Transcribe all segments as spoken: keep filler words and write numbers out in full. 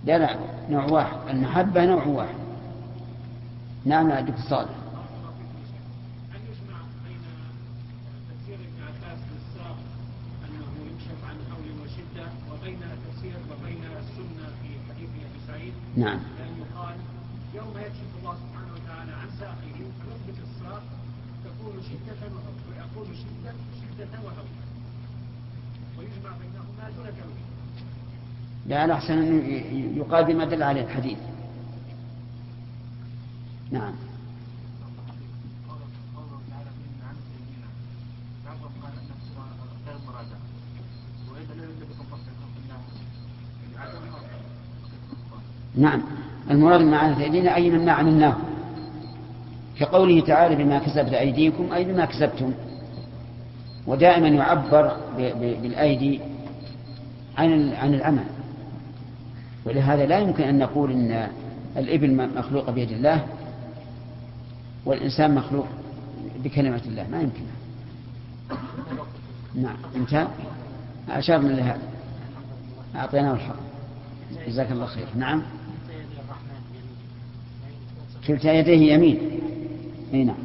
لا لا نوع واحد، المحبة نوع واحد. نعم يا دكتور صالح. هل يجمع بين تفسير ابن عباس للساق أنه يكشف عن حول وشدة وبين تفسير وبين السنة في حديث أبي سعيد؟ نعم. لأنه قال يوم يكشف الله سبحانه وتعالى عن ساقه يثبت الساق تكون شدة وهول، ويقول شدة شدة وهول، ويجمع بينهما دون تأويل. لا الأحسن أن يقال بما دل عليه الحديث. نعم. نعم المراد ما عملت أيدينا أي مما عملناه، كقوله تعالى بما كسبت أيديكم أي بما كسبتم. ودائما يعبر بالأيدي عن عن العمل، ولهذا لا يمكن أن نقول إن الإبل مخلوق بيد الله والإنسان مخلوق بكلمة الله، ما يمكن. نعم انتهى، أشرنا لهذا، أعطيناه الحق. جزاك الله خير. نعم كلتا يديه يمين. اي نعم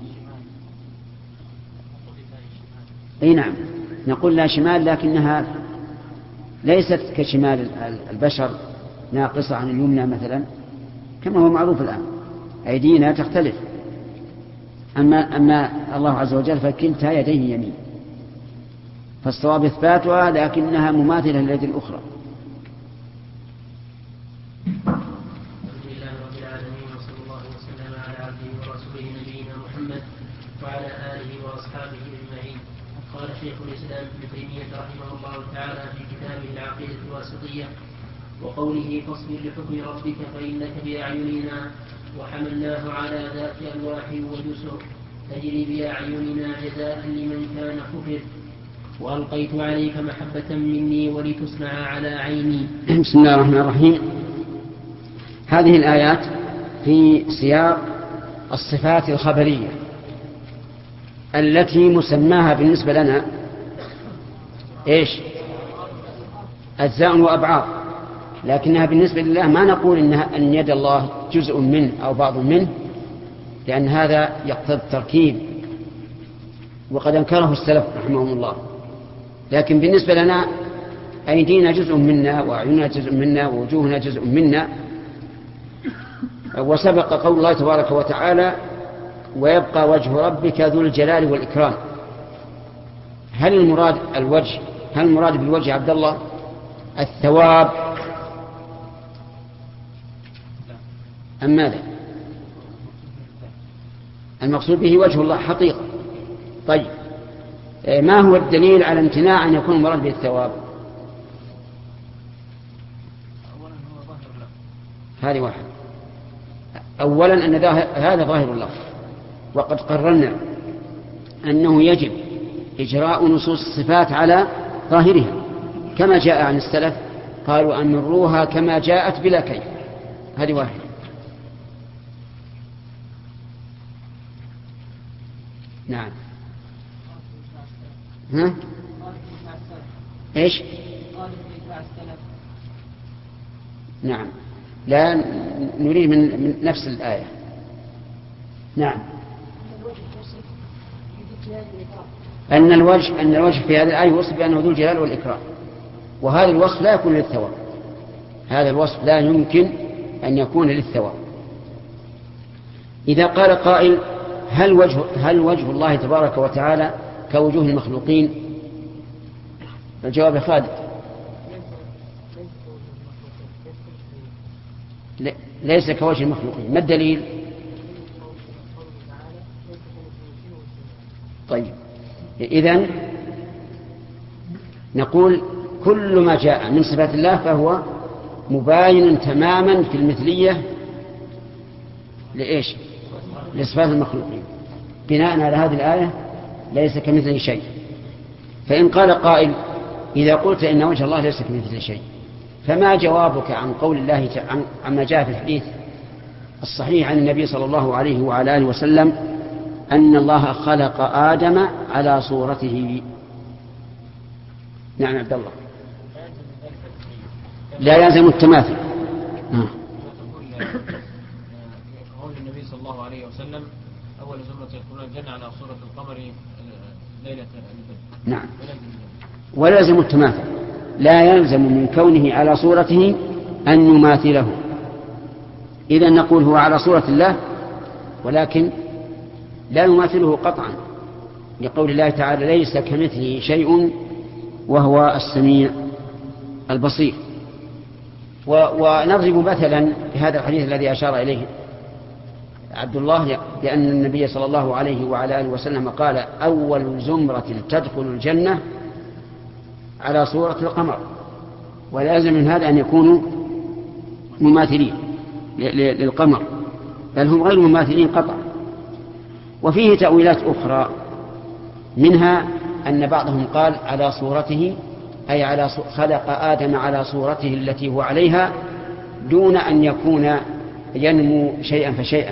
اي نعم نقول لا شمال، لكنها ليست كشمال البشر ناقصة عن اليمنى مثلا كما هو معروف الآن، أيدينا تختلف. أما, أما الله عز وجل فكلتا يديه يمين، فالصواب إثباتها لكنها مماثلة لليد الأخرى. وعلى آله وأصحابه أجمعين. قال شيخ الإسلام ابن تيمية رحمه الله تعالى في كتابه العقيدة الواسطية: وقوله فاصبر لحكم ربك فإنك بأعيننا وحملناه على ذات ألواح وجسر تجري بأعيننا جزاء لمن كان كفر وألقيت عليك محبة مني ولتصنع على عيني. بسم الله الرحمن الرحيم. هذه الآيات في سياق الصفات الخبرية التي مسماها بالنسبة لنا إيش؟ أجزاء وأبعاد، لكنها بالنسبة لله ما نقول إنها أن يد الله جزء منه أو بعض منه، لأن هذا يقتضي التركيب وقد أنكره السلف رحمهم الله. لكن بالنسبة لنا أيدينا جزء منا وأعيننا جزء منا ووجوهنا جزء منا. وسبق قول الله تبارك وتعالى: ويبقى وجه ربك ذو الجلال والإكرام. هل المراد الوجه؟ هل المراد بالوجه عبد الله الثواب أم ماذا؟ المقصود به وجه الله حقيقة. طيب ما هو الدليل على امتناع أن يكون المراد به الثواب؟ هذه واحد. أولا أن هذا ظاهر اللفظ، وقد قررنا أنه يجب إجراء نصوص الصفات على ظاهرها كما جاء عن السلف، قالوا أن نروها كما جاءت بلا كيف. هذه واحدة. نعم. ها؟ إيش؟ نعم لا نريد من نفس الآية. نعم أن الوجه أن الوجه في هذه الآية وصف بأنه ذو الجلال والإكرام، وهذا الوصف لا يكون للثواب. هذا الوصف لا يمكن أن يكون للثواب. إذا قال قائل: هل وجه هل وجه الله تبارك وتعالى كوجوه المخلوقين؟ الجواب خالد: ليس كوجه المخلوقين. ما الدليل؟ طيب إذن نقول كل ما جاء من صفات الله فهو مباين تماما في المثلية لإيش؟ لصفات المخلوقين. بناء على هذه الآية ليس كمثله شيء. فإن قال قائل: إذا قلت إن وجه الله ليس كمثله شيء، فما جوابك عن قول الله عما جاء في الحديث الصحيح عن النبي صلى الله عليه وعلى آله وسلم أن الله خلق آدم على صورته؟ نعم عبد الله. لا يلزم التماثل. آه. قول النبي صلى الله عليه وسلم أول زمرة يدخلون الجنة على صورة القمر ليلة البدر. نعم. ولا يلزم التماثل، لا يلزم من كونه على صورته أن يماثله. إذا نقول هو على صورة الله ولكن لا يماثله قطعا، لقول الله تعالى ليس كمثله شيء وهو السميع البصير. ونضرب مثلا بهذا الحديث الذي أشار إليه عبد الله، لأن النبي صلى الله عليه وعلى آله وسلم قال أول زمرة تدخل الجنة على صورة القمر، ولازم من هذا أن يكونوا مماثلين للقمر، بل هم غير مماثلين قطعا. وفيه تأويلات أخرى، منها أن بعضهم قال على صورته أي على خلق آدم على صورته التي هو عليها دون أن يكون ينمو شيئا فشيئا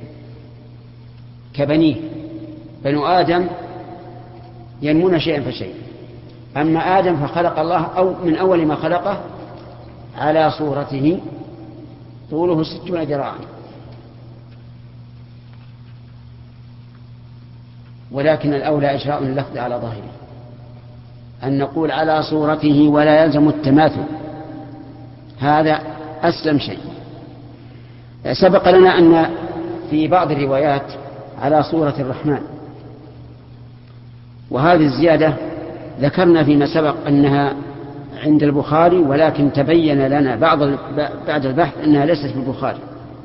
كبنيه. بنو آدم ينمون شيئا فشيئا، أما آدم فخلق الله أو من أول ما خلقه على صورته طوله ستون ذراعا. ولكن الأولى إجراء اللفظ على ظاهره، أن نقول على صورته ولا يلزم التماثل، هذا أسلم شيء. سبق لنا أن في بعض الروايات على صورة الرحمن، وهذه الزيادة ذكرنا فيما سبق أنها عند البخاري، ولكن تبين لنا بعض بعد البحث أنها ليست في البخاري،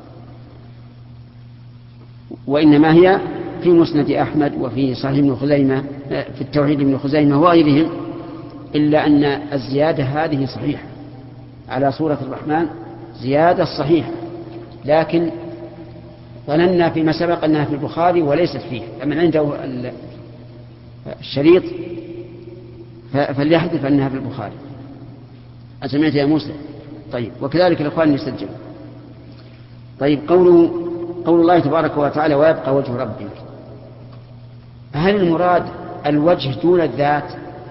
وإنما هي في مسند أحمد وفي صحيح ابن خزيمة في التوحيد ابن خزيمة وغيرهم، إلا أن الزيادة هذه صحيحة على صورة الرحمن، زيادة صحيحة، لكن ظننا فيما سبق أنها في البخاري وليست فيه، فمن عنده الشريط فليحدث أنها في البخاري. أسمعت يا موسى؟ طيب، وكذلك الإخوان يسجل. طيب، قوله قول الله تبارك وتعالى ويبقى وجه ربك، هل المراد الوجه دون الذات؟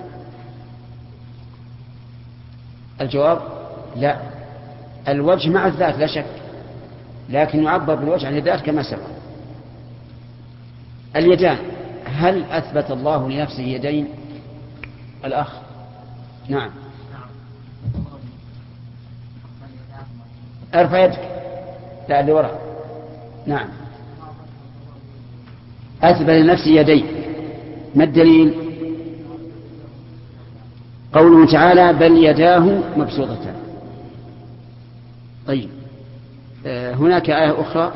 الجواب لا، الوجه مع الذات لا شك، لكن يعبر بالوجه عن الذات كما سبق. اليدان، هل أثبت الله لنفسه يدين؟ الأخ نعم. ارفع يدك، لا اللي وراء. نعم، أثبت لنفسه يدين. ما الدليل؟ قوله تعالى بل يداه مبسوطتان. طيب، هناك آية أخرى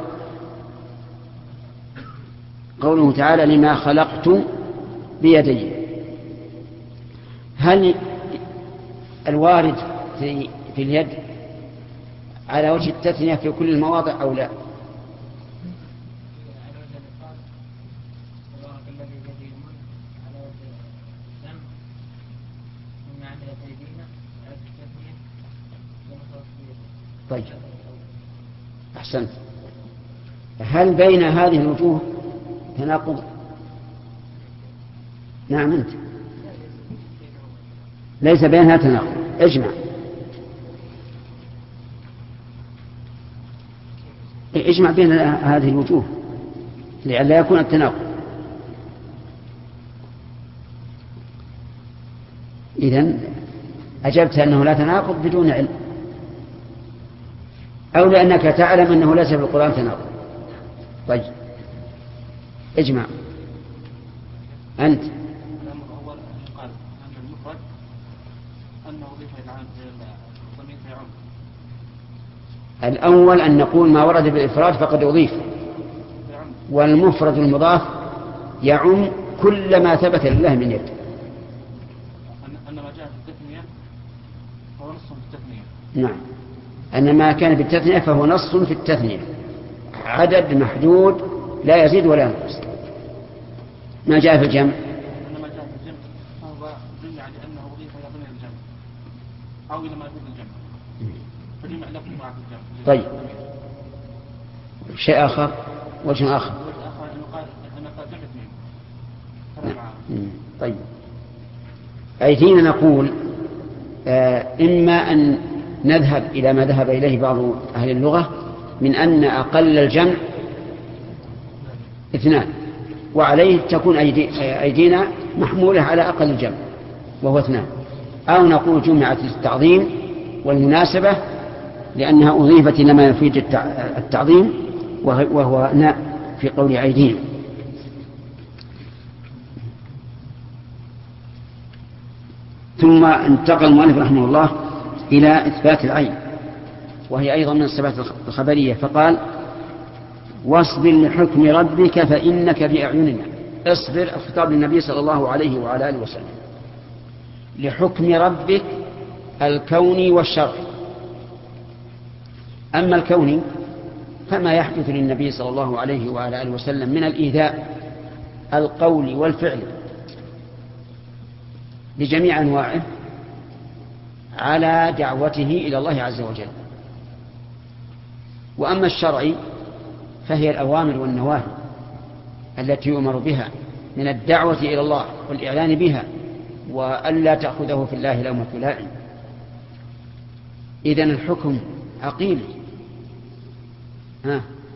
قوله تعالى لما خلقت بيدي. هل الوارد في, في اليد على وجه التثنية في كل المواضع أو لا؟ طيب، أحسنت. هل بين هذه الوجوه تناقض؟ نعم، أنت ليس بينها تناقض، اجمع. اجمع بين هذه الوجوه لئلا يكون التناقض. إذن أجبت أنه لا تناقض بدون علم، أو لأنك تعلم أنه ليس في القرآن تناقض. طيب، اجمع أنت. الأول أن نقول ما ورد بالإفراد فقد أضيف، والمفرد المضاف يعم كل ما ثبت لله من يد. أن ما جاء في التثنية فهو نص في التثنية. نعم، أن ما كان في التثنية فهو نص في التثنية، عدد محدود لا يزيد ولا ينقص. ما جاء في الجمع ما جاء في الجمع فهو دل على أنه أضيف إلى ضمن الجمع أو إلى ما يكون الجمع، فجمع لكم مع الجمع. طيب، شيء آخر، وجه آخر. وجه آخر أنه قال أنه قال جمع اثنين. نعم. طيب، أي فينا نقول آه إما أن نذهب إلى ما ذهب إليه بعض أهل اللغة من أن أقل الجمع اثنان، وعليه تكون أيدي أيدينا محمولة على أقل الجمع وهو اثنان، أو نقول جمعت للتعظيم والمناسبة لأنها أضيفت إلى ما يفيد التعظيم وهو ناء في قول أيدينا. ثم انتقل المؤلف رحمه الله إلى إثبات العين، وهي أيضا من الصفات الخبرية، فقال واصبر لحكم ربك فإنك بأعيننا. اصبر الخطاب للنبي صلى الله عليه وعلى آله وسلم لحكم ربك الكوني والشرعي. أما الكوني فما يحدث للنبي صلى الله عليه وعلى آله وسلم من الإيذاء القول والفعل بجميع أنواعه على دعوته إلى الله عز وجل. وأما الشرعي فهي الأوامر والنواهي التي يؤمر بها من الدعوة إلى الله والإعلان بها وألا تأخذه في الله لومة لائم. إذن الحكم عقيم، ها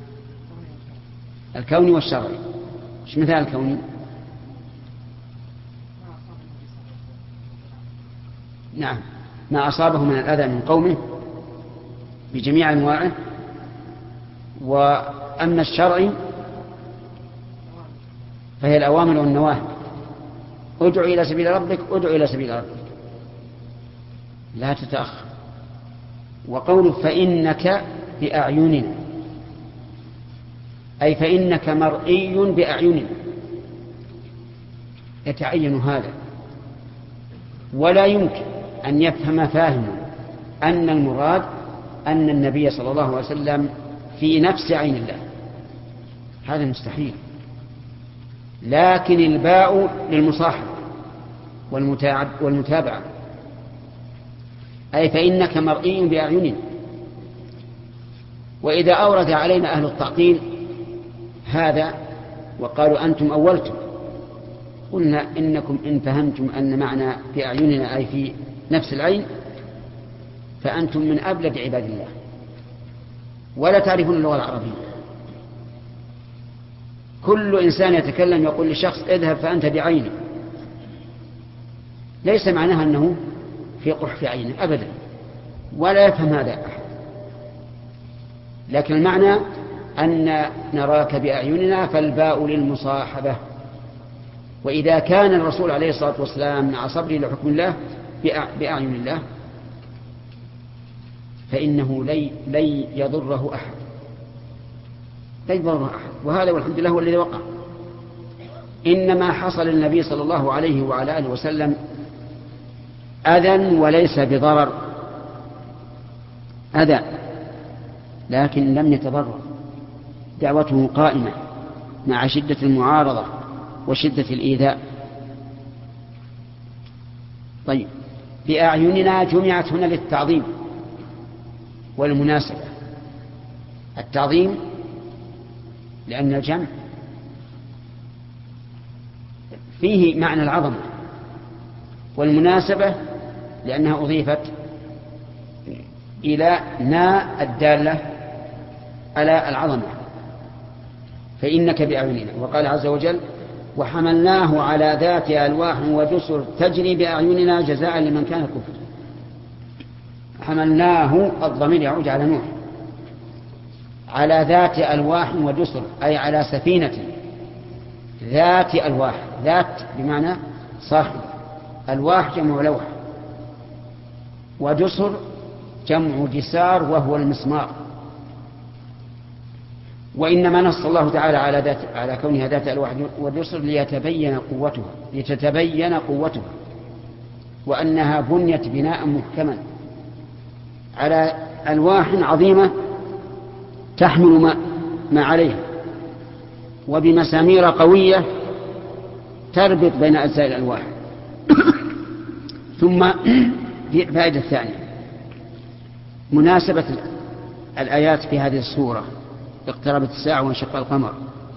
الكوني والشرعي. ايش مثال الكوني؟ نعم، ما أصابه من الأذى من قومه بجميع أنواعه. وأما الشرعي فهي الأوامر والنواهي. ادع إلى سبيل ربك، ادع إلى سبيل ربك، لا تتأخر. وقوله فإنك بأعيننا أي فإنك مرئي بأعيننا، يتعين هذا، ولا يمكن أن يفهم فاهم أن المراد أن النبي صلى الله عليه وسلم في نفس عين الله، هذا مستحيل. لكن الباء للمصاحبة والمتابعة، أي فإنك مرئي بأعيننا. وإذا أورد علينا أهل التعطيل هذا وقالوا أنتم أولتم، قلنا إنكم إن فهمتم أن معنى بأعيننا أي في نفس العين فأنتم من أبلد عباد الله ولا تعرفون اللغة العربية. كل إنسان يتكلم يقول لشخص اذهب فأنت بعينه، ليس معناها أنه في قحف عينه أبدا، ولا يفهم هذا أحد. لكن المعنى أن نراك بأعيننا، فالباء للمصاحبة. وإذا كان الرسول عليه الصلاة والسلام مع صبره لحكم الله بأعين الله فإنه لن يضره أحد، لا يضره أحد. وهذا والحمد لله هو الذي وقع. إنما حصل النبي صلى الله عليه وعلى آله وسلم أذى وليس بضرر، أذى لكن لم يتضرر، دعوته قائمة مع شدة المعارضة وشدة الإيذاء. طيب، بأعيننا جمعت هنا للتعظيم والمناسبة. التعظيم لأن الجمع فيه معنى العظمة، والمناسبة لأنها أضيفت إلى نا الدالة على العظمة. فإنك بأعيننا. وقال عز وجل وحملناه على ذات ألواح ودسر تجري بأعيننا جزاء لمن كان كفر. حملناه الضمير يعود على نوح، على ذات ألواح ودسر أي على سفينة ذات ألواح، ذات بمعنى صاحب، ألواح جمع لوح، ودسر جمع دسار وهو المسمار. وإنما نص الله تعالى على ذات على كونها ذات ألواح ودسر ليتبين قوتها لتتبين قوتها وأنها بنيت بناء محكما على ألواح عظيمة تحمل ما, ما عليها، وبمسامير قوية تربط بين أجزاء الألواح. ثم فائدة الثانية مناسبة الآيات في هذه السورة، اقتربت الساعة وانشق القمر.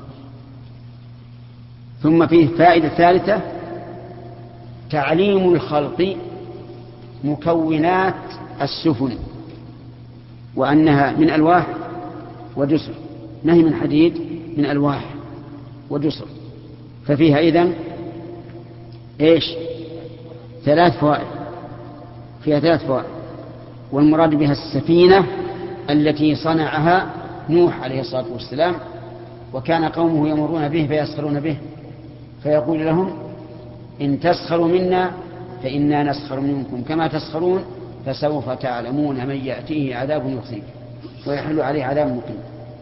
ثم فيه فائدة ثالثة تعليم الخلق مكونات السفن وأنها من ألواح ودسر، ما هي من حديد، من ألواح ودسر. ففيها إذن إيش؟ ثلاث فوائد، فيها ثلاث فوائد. والمراد بها السفينة التي صنعها نوح عليه الصلاة والسلام، وكان قومه يمرون به فيسخرون به، فيقول لهم إن تسخروا منا فإنا نسخر منكم كما تسخرون فسوف تعلمون من يأتيه عذاب يخزيه ويحل عليه عذاب مقيم.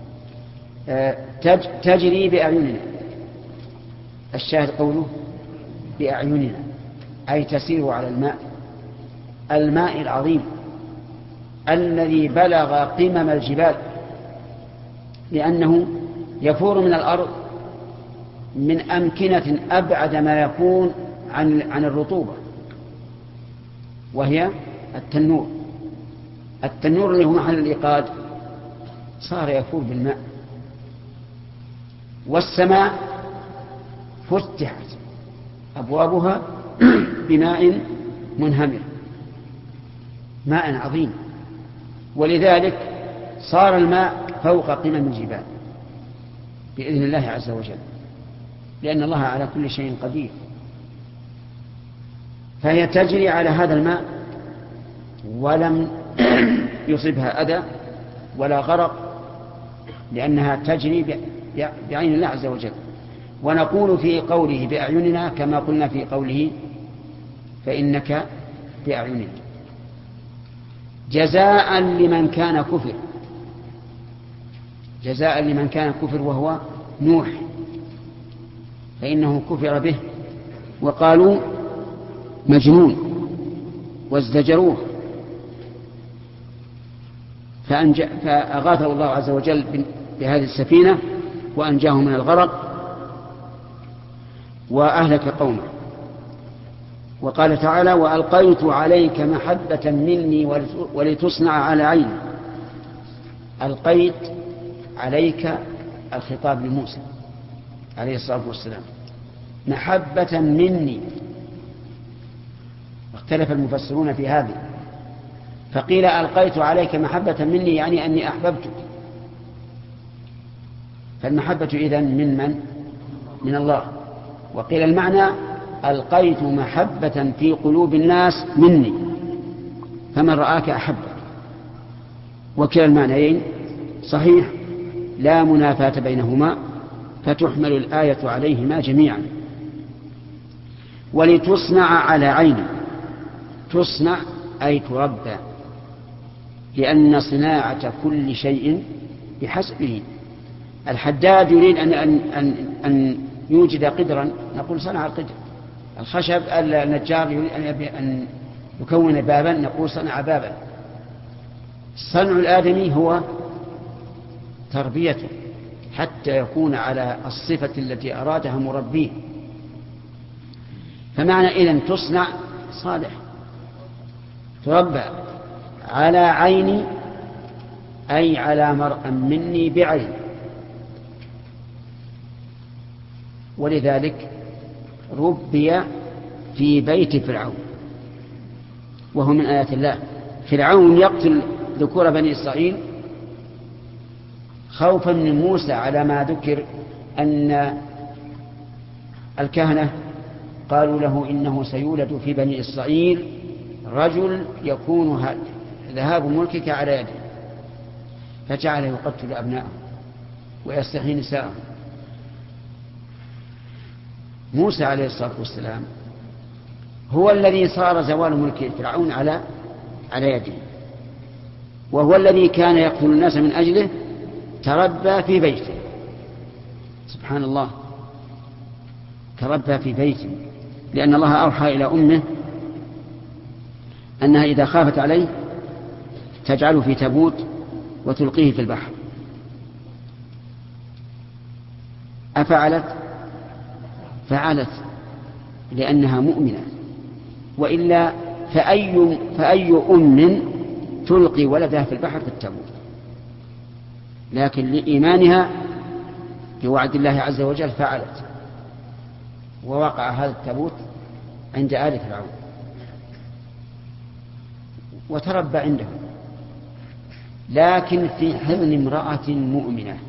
تجري بأعيننا، الشاهد قوله بأعيننا، أي تسير على الماء، الماء العظيم الذي بلغ قمم الجبال، لأنه يفور من الأرض من أمكنة أبعد ما يكون عن عن الرطوبة، وهي التنور. التنور اللي هو محل الإيقاد صار يفور بالماء. والسماء فتحت أبوابها بماء منهمر، ماء عظيم، ولذلك صار الماء فوق قمم الجبال بإذن الله عز وجل، لأن الله على كل شيء قدير. فهي تجري على هذا الماء ولم يصبها أذى ولا غرق، لأنها تجري بعين الله عز وجل. ونقول في قوله بأعيننا كما قلنا في قوله فإنك بأعيننا، جزاء لمن كان كفر، جزاء لمن كان كفر وهو نوح، فإنه كفر به وقالوا مجنون وازدجروه، فأغاثه الله عز وجل بهذه السفينة وأنجاه من الغرق وأهلك قومه. وقال تعالى وألقيت عليك محبة مني ولتصنع على عيني. ألقيت عليك الخطاب لموسى عليه الصلاة والسلام محبة مني، اختلف المفسرون في هذه، فقيل ألقيت عليك محبة مني يعني أني أحببتك، فالمحبة إذن من من؟ من الله. وقيل المعنى ألقيت محبة في قلوب الناس مني فمن رآك أحبك، وكلا المعنيين صحيح لا منافاة بينهما، فتحمل الآية عليهما جميعا. ولتصنع على عيني، تصنع أي تربى، لأن صناعة كل شيء بحسبه. الحداد يريد أن, أن, أن, أن يوجد قدرا، نقول صنع القدر. الخشب النجار يريد أن يكون بابا، نقول صنع بابا. صنع الآدمي هو تربيته حتى يكون على الصفة التي أرادها مربيه. فمعنى إذن تصنع صالح، تربى على عيني أي على مرء مني بعين. ولذلك ربي في بيت فرعون، وهو من آيات الله. فرعون يقتل ذكور بني إسرائيل خوفا من موسى على ما ذكر أن الكهنة قالوا له إنه سيولد في بني إسرائيل رجل يكون ذهاب ملكك على يده، فجعل يقتل أبناءه ويستحيي نساءه. موسى عليه الصلاة والسلام هو الذي صار زوال ملك فرعون على على يده، وهو الذي كان يقتل الناس من أجله، تربى في بيته. سبحان الله، تربى في بيته، لأن الله أوحى إلى أمه أنها إذا خافت عليه تجعله في تابوت وتلقيه في البحر. أفعلت؟ فعلت، لأنها مؤمنة، وإلا فأي, فأي أم تلقي ولدها في البحر في التابوت؟ لكن لإيمانها بوعد الله عز وجل فعلت، ووقع هذا التابوت عند آل فرعون وتربى عنده. لكن في حضن امرأة مؤمنة،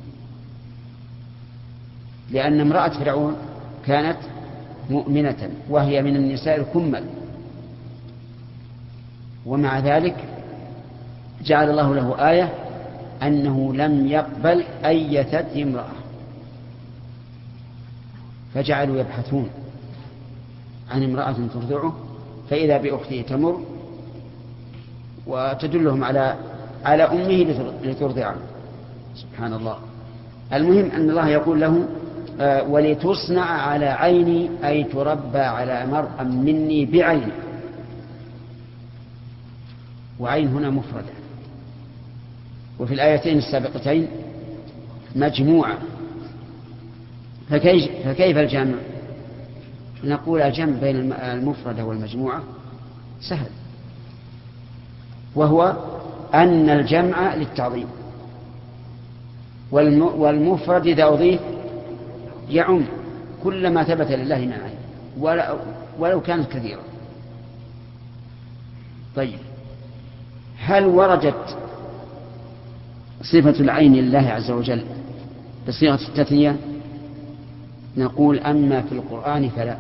لأن امرأة فرعون كانت مؤمنة وهي من النساء الكمل، ومع ذلك جعل الله له آية أنه لم يقبل أية امرأة، فجعلوا يبحثون عن امرأة ترضعه، فإذا بأخته تمر وتدلهم على على أمه لترضعه. سبحان الله. المهم أن الله يقول له آه ولتصنع على عيني، أي تربى على مرأى مني بعيني، وعين هنا مفردة، وفي الآيتين السابقتين مجموعة، فكيف, فكيف الجمع؟ نقول الجمع بين المفردة والمجموعة سهل، وهو أن الجمع للتعظيم، والمفرد إذا أضيف يعم كل ما ثبت لله من عين ولو كانت كثيرة. طيب، هل وردت صفة العين لله عز وجل بصيغة التثنية؟ نقول أما في القرآن فلا،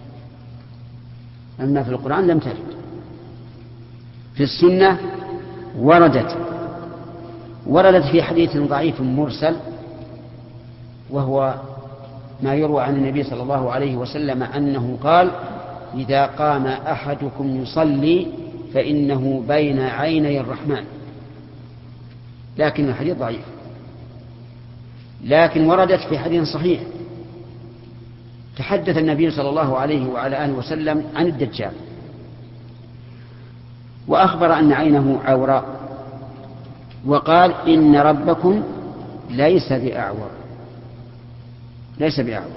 أما في القرآن لم ترد. في السنة وردت وردت في حديث ضعيف مرسل، وهو ما يروى عن النبي صلى الله عليه وسلم أنه قال: إذا قام أحدكم يصلي فإنه بين عيني الرحمن. لكن الحديث ضعيف، لكن وردت في حديث صحيح. تحدث النبي صلى الله عليه وعلى آله وسلم عن الدجال، وأخبر أن عينه عوراء، وقال: إن ربكم ليس بأعور، ليس بأعور.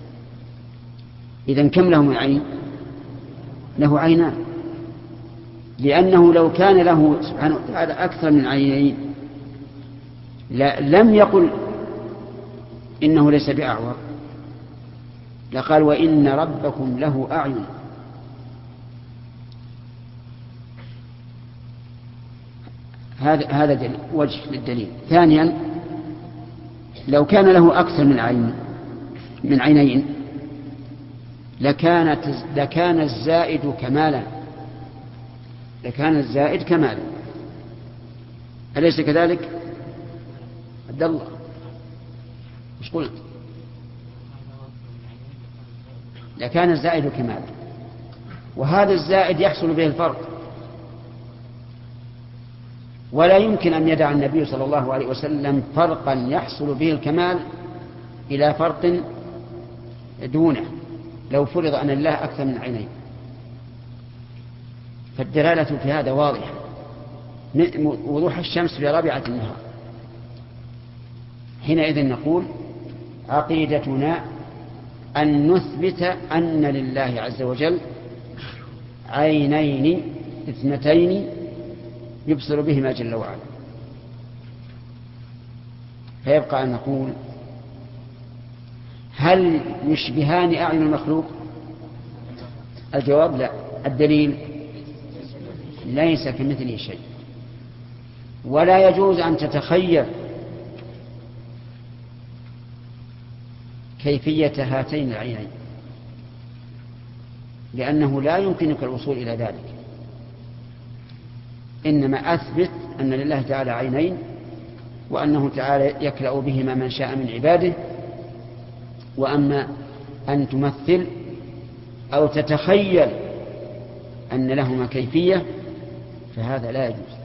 إذن كم له من عين؟ له عينان، لأنه لو كان له سبحانه وتعالى أكثر من عينين لم يقل إنه ليس بأعور، لقال: وإن ربكم له أعين. هذا هذا وجه للدليل. ثانيا، لو كان له أكثر من عين من عينين لكانت لكان الزائد كمالا، لكان الزائد كمالا، أليس كذلك؟ عبد الله مش قلت؟ لكان الزائد كمالا، وهذا الزائد يحصل به الفرق، ولا يمكن أن يدع النبي صلى الله عليه وسلم فرقا يحصل به الكمال إلى فرق دونه لو فرض أن الله أكثر من عينين. فالدلالة في هذا واضحة، وضوح الشمس في رابعة النهار. حينئذ نقول عقيدتنا أن نثبت أن لله عز وجل عينين اثنتين يبصر بهما جل وعلا. فيبقى أن نقول: هل يشبهان أعين المخلوق؟ الجواب لا. الدليل: ليس كمثله شيء، ولا يجوز أن تتخيل كيفية هاتين العينين، لأنه لا يمكنك الوصول إلى ذلك. إنما أثبت أن لله تعالى عينين، وأنه تعالى يكلأ بهما من شاء من عباده. وأما أن تمثل أو تتخيل أن لهما كيفية فهذا لا يجوز.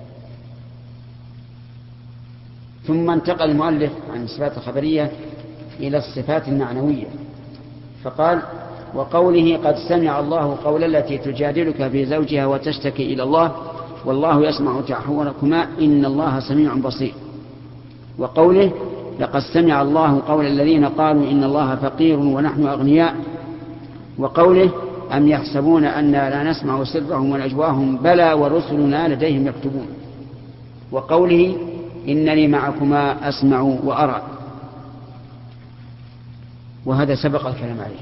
ثم انتقل المؤلف عن الصفات الخبرية إلى الصفات المعنوية، فقال: وقوله: قد سمع الله قول التي تجادلك في زوجها وتشتكي إلى الله والله يسمع تحاوركما إن الله سميع بصير. وقوله: لقد سمع الله قول الذين قالوا إن الله فقير ونحن أغنياء. وقوله: أم يحسبون أننا لا نسمع سرهم ونجواهم بلى ورسلنا لديهم يكتبون. وقوله: إنني معكما أسمع وأرى. وهذا سبق الكلام عليه،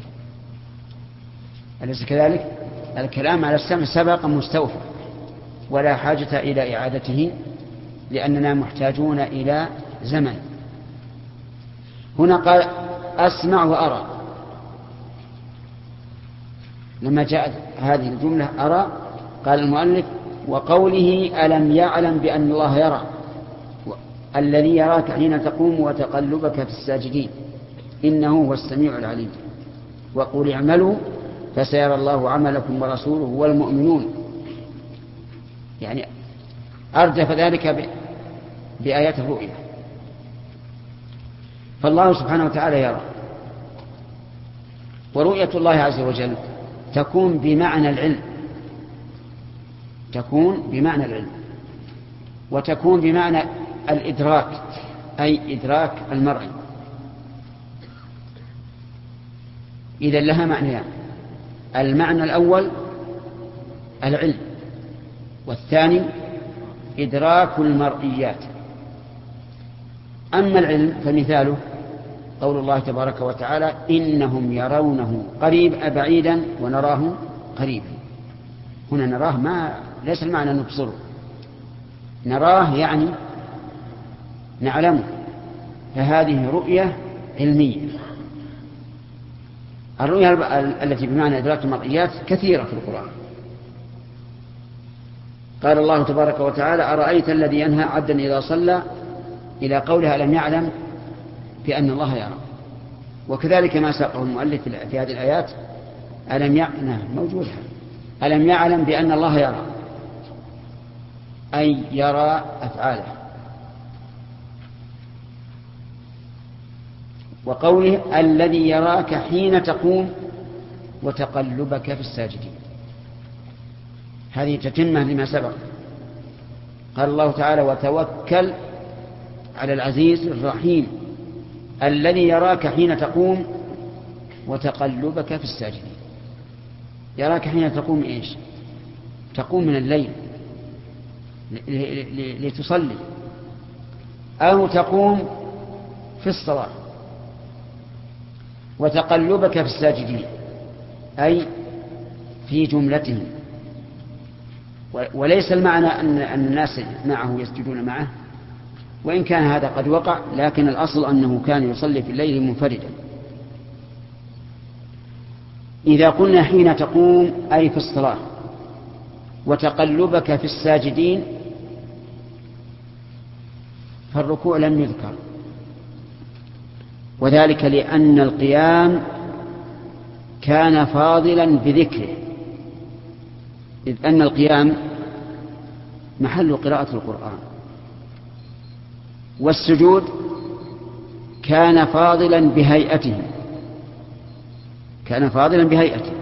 أليس كذلك؟ الكلام على السمع سبق مستوفى ولا حاجة إلى إعادته لأننا محتاجون إلى زمن. هنا قال أسمع وأرى، لما جاءت هذه الجملة أرى قال المؤلف وقوله ألم يعلم بأن الله يرى، الذي يراك حين تقوم وتقلبك في الساجدين إنه هو السميع العليم. وقل اعملوا فسيرى الله عملكم ورسوله والمؤمنون، يعني أردف ذلك بآيات الرؤيا. فالله سبحانه وتعالى يرى، ورؤية الله عز وجل تكون بمعنى العلم، تكون بمعنى العلم وتكون بمعنى الإدراك، أي إدراك المرء. إذا لها معنيان، المعنى الأول العلم، والثاني إدراك المرئيات. أما العلم فمثاله قول الله تبارك وتعالى إنهم يرونه قريب بعيدا ونراه قريبا. هنا نراه ما ليس المعنى نبصره، نراه يعني نعلمه، فهذه رؤية علمية. الرؤية التي بمعنى إدراك المرئيات كثيرة في القرآن. قال الله تبارك وتعالى أرأيت الذي ينهى عبدا إذا صلى إلى قولها ألم يعلم بأن الله يرى. وكذلك ما ساقه المؤلف في هذه الآيات ألم يعلم موجود ألم يعلم بأن الله يرى، أي يرى أفعاله. وقوله الذي يراك حين تقوم وتقلبك في الساجدين، هذه تتمة لما سبق. قال الله تعالى وتوكل على العزيز الرحيم الذي يراك حين تقوم وتقلبك في الساجدين. يراك حين تقوم إيش؟ تقوم من الليل لتصلي، أو تقوم في الصلاة. وتقلبك في الساجدين أي في جملتهم، وليس المعنى أن الناس معه يسجدون معه، وإن كان هذا قد وقع، لكن الأصل أنه كان يصلي في الليل منفردا. إذا قلنا حين تقوم أي في الصلاة، وتقلبك في الساجدين، فالركوع لم يذكر، وذلك لأن القيام كان فاضلا بذكره، إذ أن القيام محل قراءة القرآن، والسجود كان فاضلا بهيئته كان فاضلا بهيئته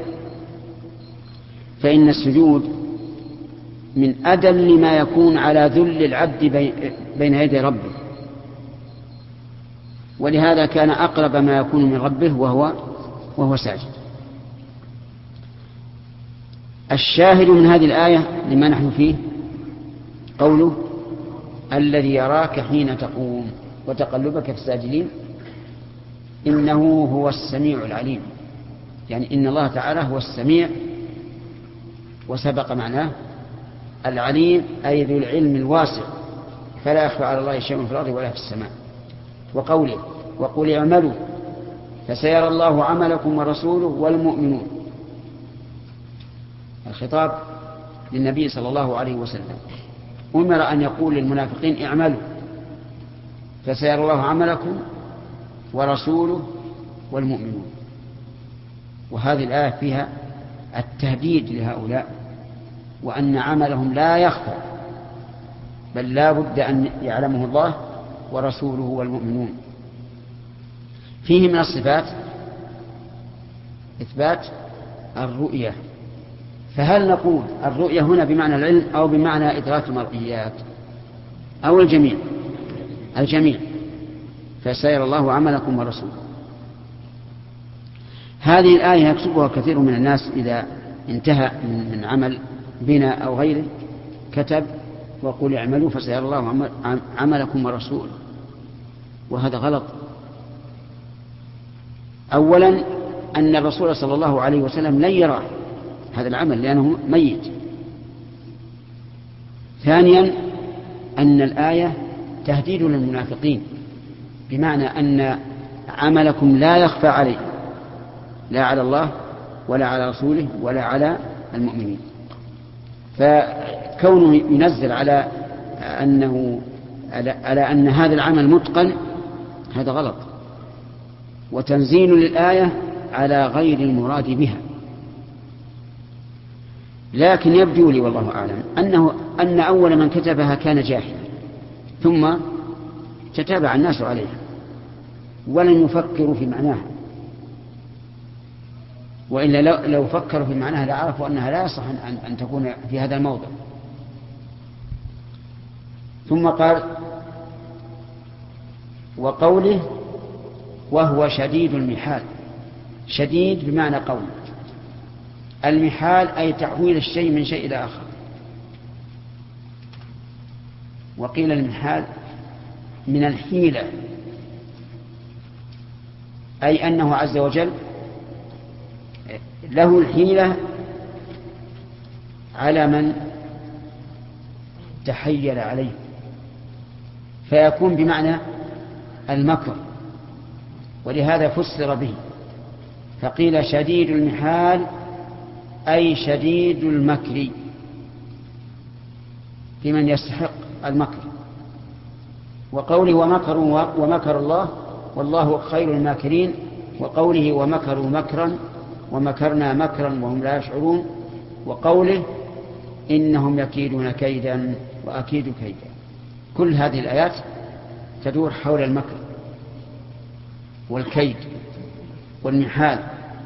فإن السجود من أدل ما يكون على ذل العبد بين يدي ربه، ولهذا كان أقرب ما يكون من ربه وهو وهو ساجد. الشاهد من هذه الآية لما نحن فيه قوله الذي يراك حين تقوم وتقلبك في الساجدين إنه هو السميع العليم، يعني إن الله تعالى هو السميع، وسبق معناه العليم أي ذو العلم الواسع، فلا يخفى على الله شيء في الأرض ولا في السماء. وقوله وقل اعملوا فسيرى الله عملكم ورسوله والمؤمنون، الخطاب للنبي صلى الله عليه وسلم، أمر أن يقول للمنافقين اعملوا فسيرى الله عملكم ورسوله والمؤمنون. وهذه الآية فيها التهديد لهؤلاء، وأن عملهم لا يخفى، بل لا بد أن يعلمه الله ورسوله والمؤمنون. فيه من الصفات إثبات الرؤية، فهل نقول الرؤية هنا بمعنى العلم أو بمعنى إدراك المرئيات أو الجميع؟ الجميع. فسيرى الله عملكم ورسوله. هذه الآية يكتبها كثير من الناس إذا انتهى من عمل بناء أو غيره، كتب وقل اعملوا فسيرى الله عملكم ورسوله، وهذا غلط. أولا أن الرسول صلى الله عليه وسلم لن يرى هذا العمل لأنه ميت. ثانيا أن الآية تهديد للمنافقين، بمعنى أن عملكم لا يخفى عليه، لا على الله ولا على رسوله ولا على المؤمنين. فكونه ينزل على أنه على أن هذا العمل متقن هذا غلط، وتنزيل للآية على غير المراد بها. لكن يبدو لي والله أعلم أنه أن أول من كتبها كان جاهلا، ثم تتابع الناس عليها ولن يفكروا في معناها، وإلا لو, لو فكروا في معناها لعرفوا أنها لا يصح أن, أن تكون في هذا الموضع. ثم قال وقوله وهو شديد المحال. شديد بمعنى قول، المحال أي تحويل الشيء من شيء إلى آخر. وقيل المحال من الحيلة، أي أنه عز وجل له الحيلة على من تحيل عليه، فيكون بمعنى المكر، ولهذا فسر به فقيل شديد المحال أي شديد المكر لمن يستحق المكر. وقوله ومكروا ومكر الله والله خير الماكرين، وقوله ومكروا مكرا ومكرنا مكرا وهم لا يشعرون، وقوله إنهم يكيدون كيدا وأكيد كيدا. كل هذه الآيات تدور حول المكر والكيد والمحال.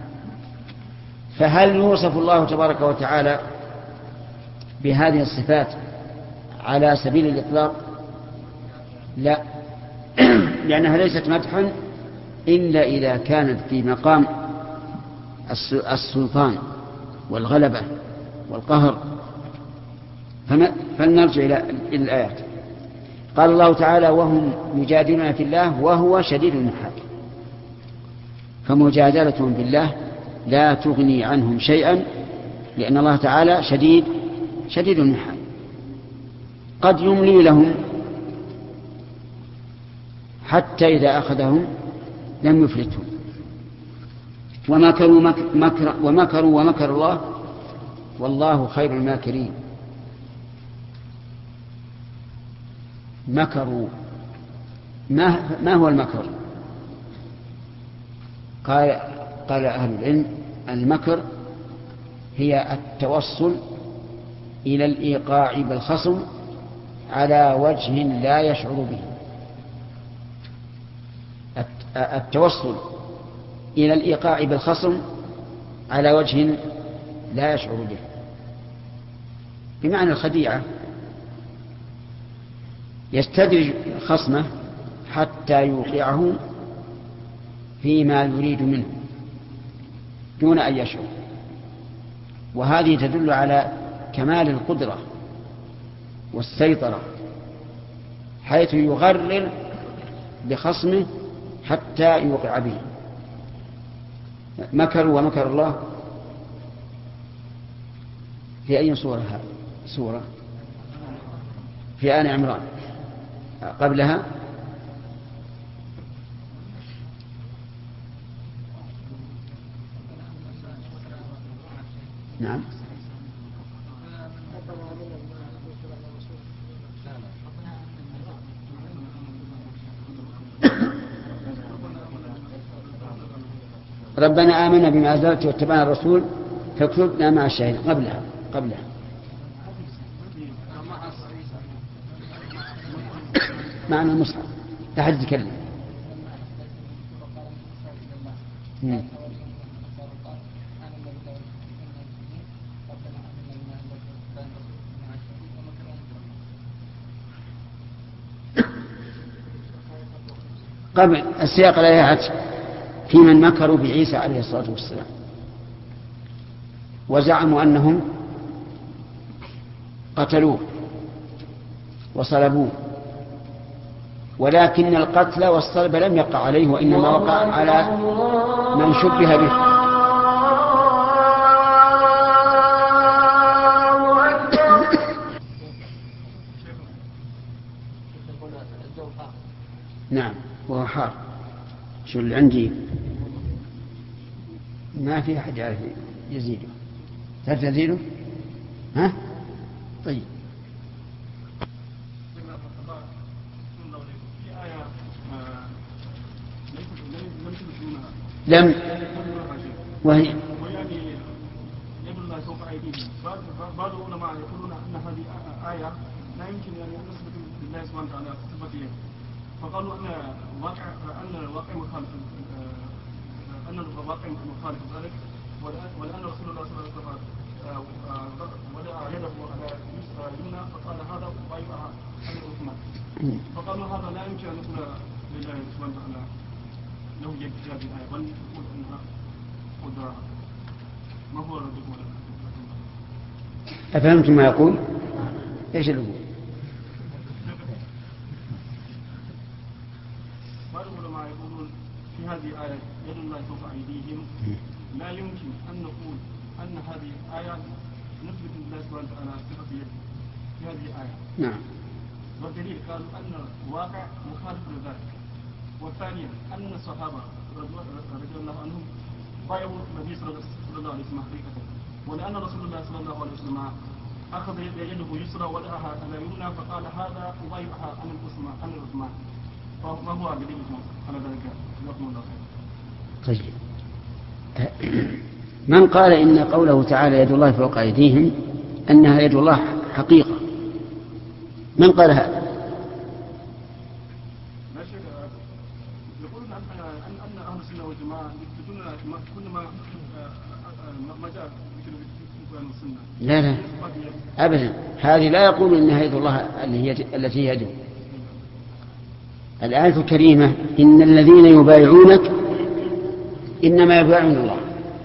فهل يوصف الله تبارك وتعالى بهذه الصفات على سبيل الإطلاق؟ لا، لأنها ليست مدحا إلا إذا كانت في مقام السلطان والغلبة والقهر. فلنرجع إلى الآيات. قال الله تعالى وهم يجادلون في الله وهو شديد المحال، فمجادلتهم بالله لا تغني عنهم شيئا، لأن الله تعالى شديد شديد المحال. قد يملي لهم حتى إذا أخذهم لم يفلتهم. ومكروا مكر ومكروا ومكر الله والله خير الماكرين. مكروا، ما, ما هو المكر؟ قال, قال أهل العلم المكر هي التوصل إلى الإيقاع بالخصم على وجه لا يشعر به. التوصل إلى الإيقاع بالخصم على وجه لا يشعر به، بمعنى الخديعة، يستدرج خصمه حتى يوقعه فيما يريد منه دون أن يشعر. وهذه تدل على كمال القدرة والسيطرة، حيث يغرر بخصمه حتى يوقع به. مكروا ومكر الله في أي سورة هذه؟ سورة في آل عمران. قبلها نعم ربنا آمنا بما أنزلت واتبعنا الرسول فاكتبنا مع الشاهدين. قبلها قبلها معنى المصحف لا حد يتكلم. قبل السياق الآيات في من مكروا بعيسى عليه الصلاة والسلام وزعموا أنهم قتلوه وصلبوه، ولكن القتل والصلب لم يقع عليه، وإنما وقع على من شبه به. نعم وهو حار. شو اللي عندي ما في أحد يعرف يزيده. تعرف تزيده؟ ها؟ طيب لم وهي يد الله فوق أيديهم. بعض العلماء يقولون أن هذه آية لا يمكن أن نثبت لله سبحانه وتعالى صفته، فقالوا أن الواقع أن الواقع مخالف أن الواقع مخالف ذلك، ولأن رسول الله صلى الله عليه وسلم وضع يده على يمنى فقال هذا وضعها على العثمان، فقالوا هذا لا يمكن أن نقول لله سبحانه وتعالى له يد في هذه الآية، بل نقول أنها قدرة. ما هو ردكم على أفهمتم ما يقول؟ إيش اللي يقول؟ بعض العلماء يقولون في هذه الآية يد الله فوق أيديهم، لا يمكن أن نقول أن هذه الآية نثبت لله سبحانه وتعالى صفة يد في هذه الآية. نعم. والدليل قالوا أن الواقع مخالف لذلك. والثانية أن الصحابة رضي الله عنهم بايعوا النبي صلى الله عليه وسلم حقيقة، ولأن رسول الله صلى الله عليه وسلم أخذ يده يسرى ولها على يمنى فقال هذا أبايعها عن العثمان عن العثمان. فما هو دليلكم على ذلك؟ جزاكم الله خير. طيب من قال إن قوله تعالى يد الله فوق أيديهم أنها يد الله حقيقة؟ من قال هذا؟ لا شك يقولون أن أن أهل السنة والجماعة يثبتون كل ما ما جاء في القرآن والسنة. لا لا أبدا، هذه لا يقول إنها يد الله التي هي يده. الآية الكريمة إن الذين يبايعونك إنما يبايعون الله،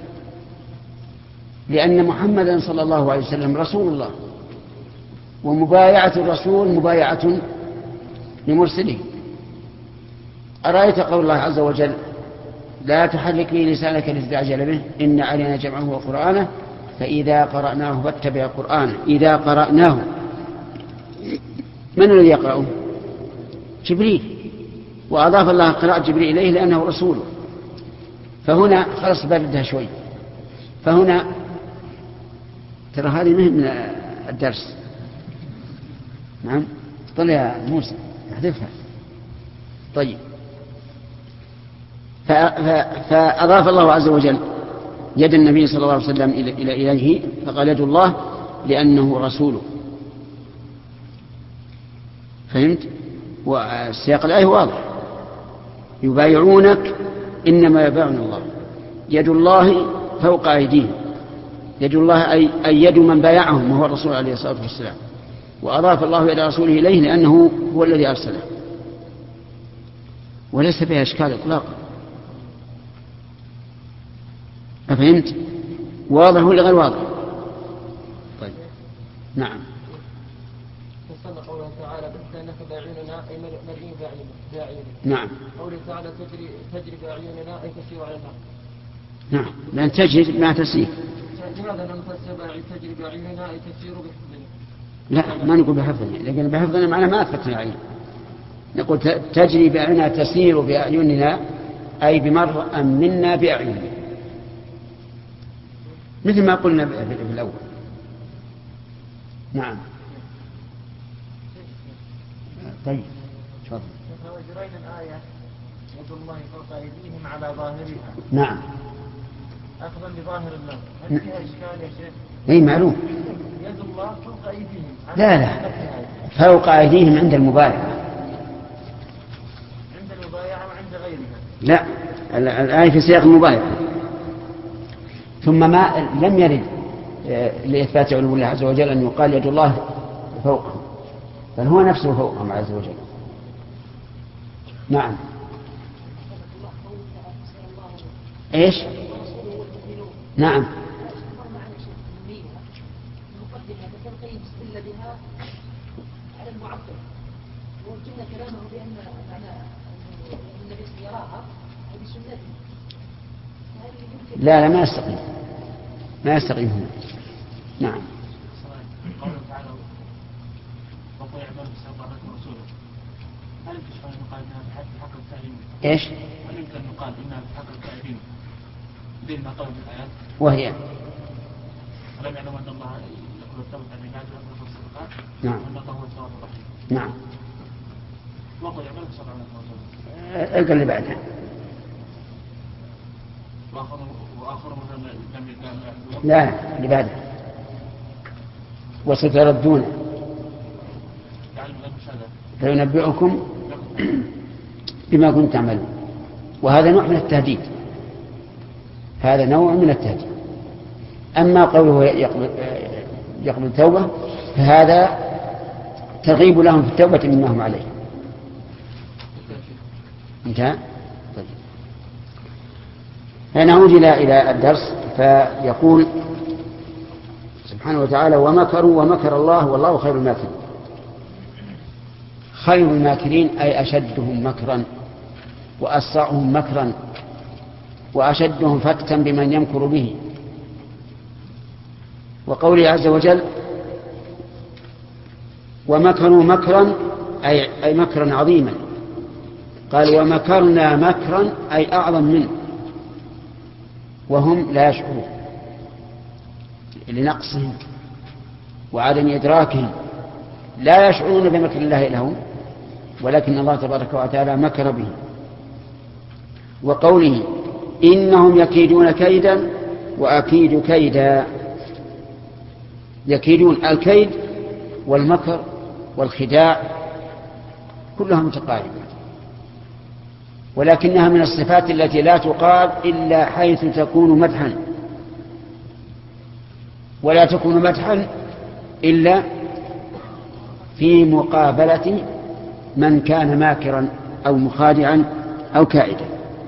لأن محمدا صلى الله عليه وسلم رسول الله، ومبايعة الرسول مبايعة لمرسله. أرأيت قول الله عز وجل لا تحرك به لسانك لتستعجل به إن علينا جمعه وقرآنه فإذا قرأناه فاتبع قرآنه. إذا قرأناه من الذي يقرأه؟ جبريل، وأضاف الله قراءة جبريل إليه لأنه رسوله. فهنا خلص بردها شوي. فهنا ترى هذه من الدرس. نعم طلع يا موسى احذفها. طيب فأضاف الله عز وجل يد النبي صلى الله عليه وسلم إلى إليه فقال يد الله لأنه رسوله. فهمت؟ والسياق الآية واضح. يبايعونك إنما يبايعون الله. يد الله فوق أيديهم. يد الله أي, أي يد من بايعهم وهو الرسول عليه الصلاة والسلام. وأضاف الله إلى رسوله إليه لأنه هو الذي أرسله، وليس فيها إشكال إطلاقا. أفهمت؟ واضح ولا غير واضح؟ طيب نعم. فصلى قوله تعالى كأنك بأعيننا أي مرئي بأعيننا. نعم. قوله تعالى تجري تجري بأعيننا أي تسير على النار. نعم لأن تجري ما تسير. لماذا لم تفسر تجري بأعيننا أي تسير بحفظنا؟ لا ما نقول بحفظنا، لكن بحفظنا معنى ما أثبتنا العين. نقول تجري بأعيننا تسير بأعيننا أي بمرأة منا بأعيننا، مثل ما قلنا في الأول. نعم. طيب تفضل. وجرينا الآية يد الله فوق أيديهم على ظاهرها. نعم. أخذا بظاهر الله. هل فيها إشكال يا شيخ؟ أي معلوم. يد الله فوق أيديهم. لا لا فوق أيديهم عند المبايعة. عند المبايعة وعند غيرها. لا الآية في سياق المبايعة. ثم ما لم يرد لإثبات علو الله عز وجل أن يقال يد الله فوقهم، بل هو نفسه فوقهم عز وجل. نعم. ايش؟ نعم. لا لا ما يستقيم ما يستقيم هنا. نعم. قوله تعالى وطيع من استطاعت رسوله هل تشعر قال انها تحدث إيش؟ هل يمكن أن يقال إنها في حق الكائدين دين ما طلب الآيات؟ وهي ولم يعلم أن الله يقول التوبة عن العباد ويقول الصدقات نعم وأن الله هو التواب الرحيم. نعم وقل يعمل صلى الله عليه وسلم. القى اللي بعدها. وآخر وآخر لم لم يعلم. لا اللي بعدها. وستردون يعلم غيب الشهادة فينبئكم بما كنتم تعملون. وهذا نوع من التهديد، هذا نوع من التهديد. أما قوله يقبل, يقبل التوبة فهذا ترغيب لهم في التوبة مما هم عليه. انتهى. طيب نعود إلى الدرس. فيقول سبحانه وتعالى ومكروا ومكر الله والله خير الماكرين. خير الماكرين أي أشدهم مكرا وأسرعهم مكرا وأشدهم فتكا بمن يمكر به. وقوله عز وجل ومكروا مكرا أي, أي مكرا عظيما. قال ومكرنا مكرا أي أعظم منه وهم لا يشعرون لنقصهم وعدم إدراكهم، لا يشعرون بمكر الله لهم، ولكن الله تبارك وتعالى مكر بهم. وقوله إنهم يكيدون كيدا وأكيد كيدا. يكيدون الكيد والمكر والخداع كلها متقاربة، ولكنها من الصفات التي لا تقال إلا حيث تكون مدحا، ولا تكون مدحا إلا في مقابلة من كان ماكرا أو مخادعا أو كائدا.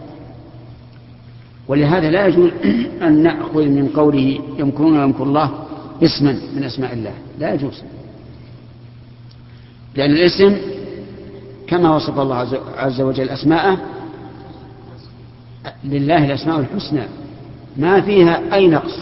ولهذا لا يجوز أن نأخذ من قوله يمكرون ويمكر الله اسما من أسماء الله، لا يجوز، لأن الاسم كما وصف الله عز وجل أسماءه لله الأسماء الحسنى ما فيها أي نقص،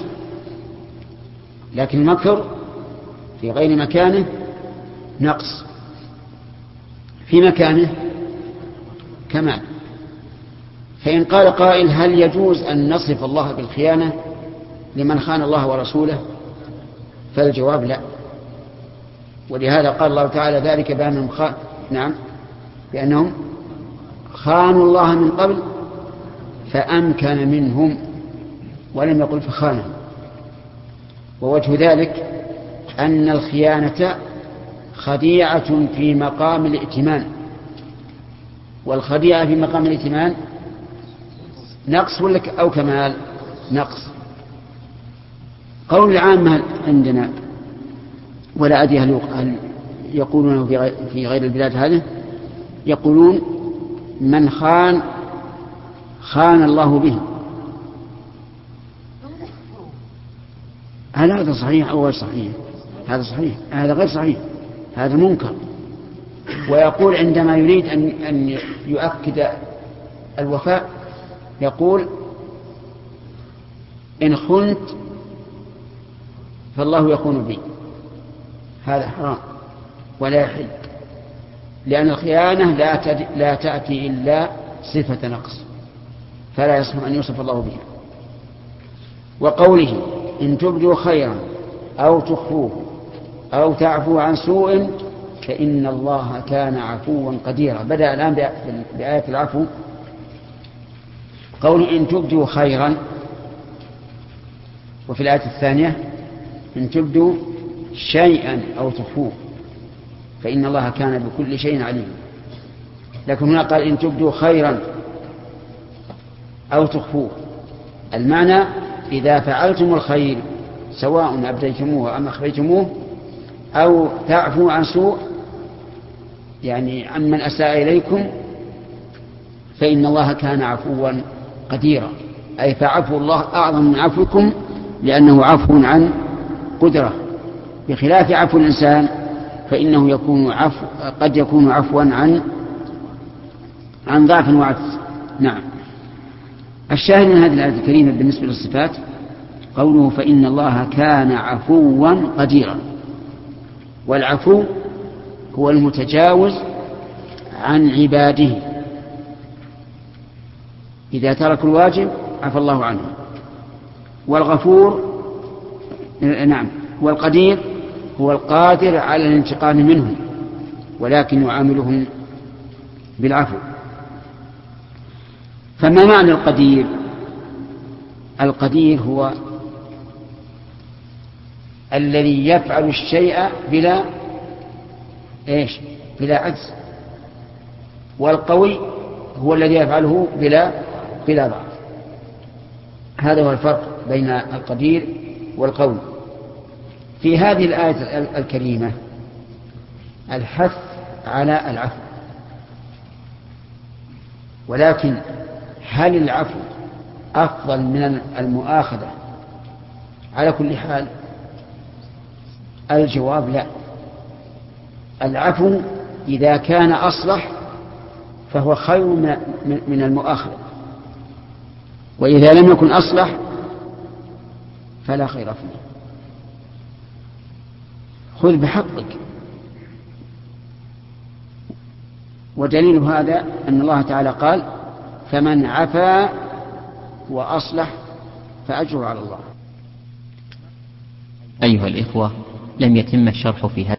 لكن المكر في غير مكانه نقص، في مكانه كمال. فإن قال قائل هل يجوز أن نصف الله بالخيانة لمن خان الله ورسوله؟ فالجواب لا. ولهذا قال الله تعالى ذلك بأنهم خان نعم بأنهم خانوا الله من قبل فأمكن منهم، ولم يقل فخانهم. ووجه ذلك أن الخيانة خديعة في مقام الائتمان، والخديعة في مقام الائتمان نقص ولا أو كمال؟ نقص. قول العامة عندنا ولا أدري هل يقولونه في غير البلاد هذه، يقولون من خان خان الله به. هل هذا صحيح أو غير صحيح؟ هذا صحيح، هذا غير صحيح، هذا منكر. ويقول عندما يريد أن أن يؤكد الوفاء يقول إن خنت فالله يخون بي. هذا حرام ولا يحل، لأن الخيانة لا تأتي إلا صفة نقص، فلا يصح أن يوصف الله بها. وقوله إن تبدوا خيرا أو تخفوه أو تعفو عن سوء فإن الله كان عفوا قديرا. بدأ الآن بآية العفو. قوله إن تبدوا خيرا، وفي الآية الثانية إن تبدوا شيئا أو تخفوه فإن الله كان بكل شيء عليم. لكن هنا قال إن تبدوا خيرا أو تخفوه، المعنى إذا فعلتم الخير سواء أبديتموه أم أخفيتموه، أو تعفو عن سوء يعني عمن أساء إليكم، فإن الله كان عفوا قديرا، أي فعفو الله أعظم من عفوكم لأنه عفو عن قدرة، بخلاف عفو الإنسان فإنه يكون عفو قد يكون عفوا عن عن ضعف وعجز. نعم. الشاهد من هذه الآية الكريمة بالنسبة للصفات قوله فإن الله كان عفوا قديرا. والعفو هو المتجاوز عن عباده إذا تركوا الواجب عفى الله عنهم. والغفور نعم والقدير هو القادر على الانتقام منهم ولكن يعاملهم بالعفو. فما معنى القدير؟ القدير هو الذي يفعل الشيء بلا إيش؟ بلا عجز. والقوي هو الذي يفعله بلا بلا ضعف. هذا هو الفرق بين القدير والقوي. في هذه الآية الكريمة الحث على العفو، ولكن هل العفو أفضل من المؤاخذة على كل حال؟ الجواب لا. العفو إذا كان أصلح فهو خير من المؤاخذة، وإذا لم يكن أصلح فلا خير فيه. خذ بحقك. ودليل هذا أن الله تعالى قال فمن عفا وأصلح فأجره على الله. أيها الإخوة، لم يتم الشرح في هذا